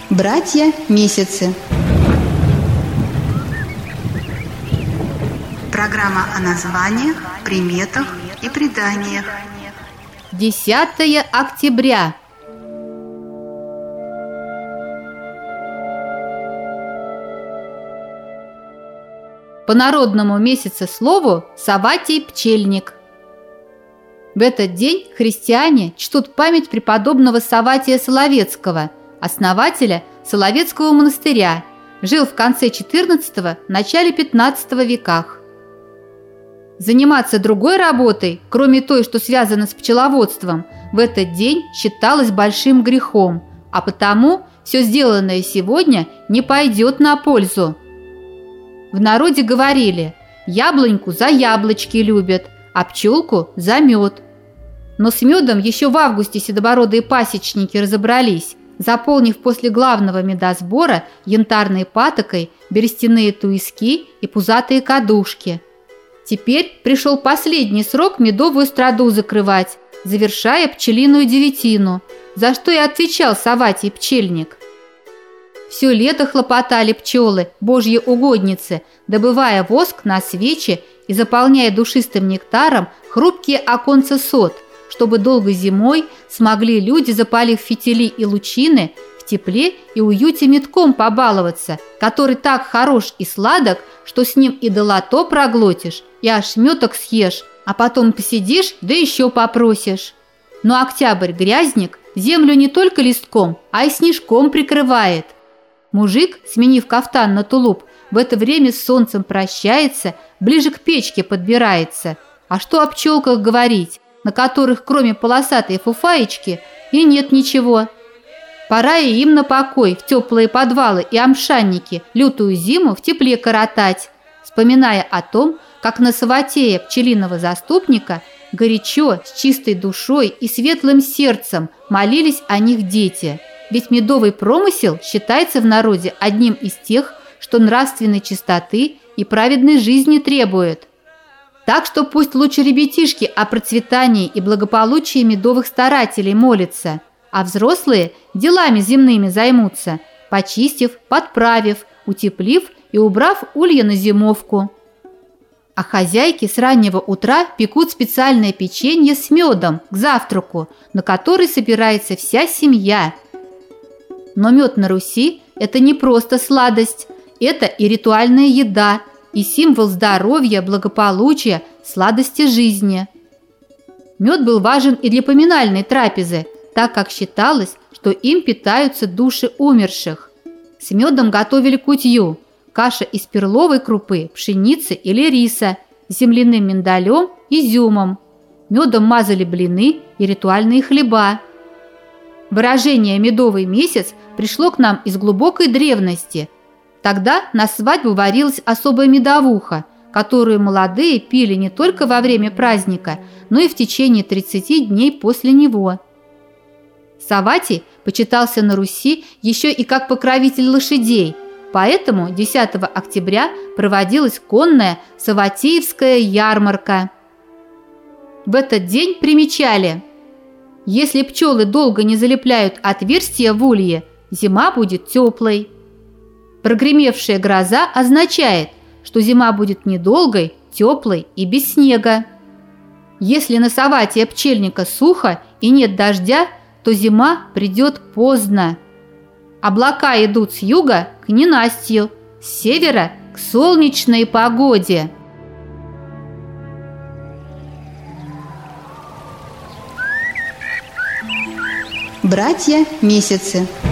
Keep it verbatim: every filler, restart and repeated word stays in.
Братья Месяцы. Программа о названиях, приметах и преданиях. десятое октября. По народному месяцеслову Савватий Пчельник. В этот день христиане чтут память преподобного Савватия Соловецкого, основателя Соловецкого монастыря, жил в конце четырнадцатого – начале пятнадцатого веках. Заниматься другой работой, кроме той, что связана с пчеловодством, в этот день считалось большим грехом, а потому все сделанное сегодня не пойдет на пользу. В народе говорили: яблоньку за яблочки любят, а пчелку за мед. Но с медом еще в августе седобородые пасечники разобрались, заполнив после главного медосбора янтарной патокой берестяные туиски и пузатые кадушки. Теперь пришел последний срок медовую страду закрывать, завершая пчелиную девятину, за что и отвечал Савватий Пчельник. Все лето хлопотали пчелы, божьи угодницы, добывая воск на свечи и заполняя душистым нектаром хрупкие оконца сот, чтобы долго зимой смогли люди, запалив фитили и лучины, в тепле и уюте медком побаловаться, который так хорош и сладок, что с ним и долото проглотишь, и ошметок съешь, а потом посидишь, да еще попросишь. Но октябрь-грязник землю не только листком, а и снежком прикрывает. Мужик, сменив кафтан на тулуп, в это время с солнцем прощается, ближе к печке подбирается. А что о пчелках говорить, на которых кроме полосатой фуфаечки и нет ничего? Пора и им на покой, в теплые подвалы и амшанники, лютую зиму в тепле коротать, вспоминая о том, как на Савватея пчелиного заступника горячо, с чистой душой и светлым сердцем молились о них дети. Ведь медовый промысел считается в народе одним из тех, что нравственной чистоты и праведной жизни требует. Так что пусть лучше ребятишки о процветании и благополучии медовых старателей молятся, а взрослые делами земными займутся, почистив, подправив, утеплив и убрав улья на зимовку. А хозяйки с раннего утра пекут специальное печенье с медом к завтраку, на который собирается вся семья. Но мед на Руси – это не просто сладость, это и ритуальная еда, и символ здоровья, благополучия, сладости жизни. Мед был важен и для поминальной трапезы, так как считалось, что им питаются души умерших. С медом готовили кутью – каша из перловой крупы, пшеницы или риса, с земляным миндалем, изюмом. Медом мазали блины и ритуальные хлеба. Выражение «медовый месяц» пришло к нам из глубокой древности. Тогда на свадьбу варилась особая медовуха, которую молодые пили не только во время праздника, но и в течение тридцати дней после него. Савватий почитался на Руси еще и как покровитель лошадей, поэтому десятого октября проводилась конная Савватиевская ярмарка. В этот день примечали: если пчелы долго не залепляют отверстия в улье, зима будет теплой. Прогремевшая гроза означает, что зима будет недолгой, теплой и без снега. Если на Савватия Пчельника сухо и нет дождя, то зима придет поздно. Облака идут с юга к ненастью, с севера к солнечной погоде. Братья Месяцы.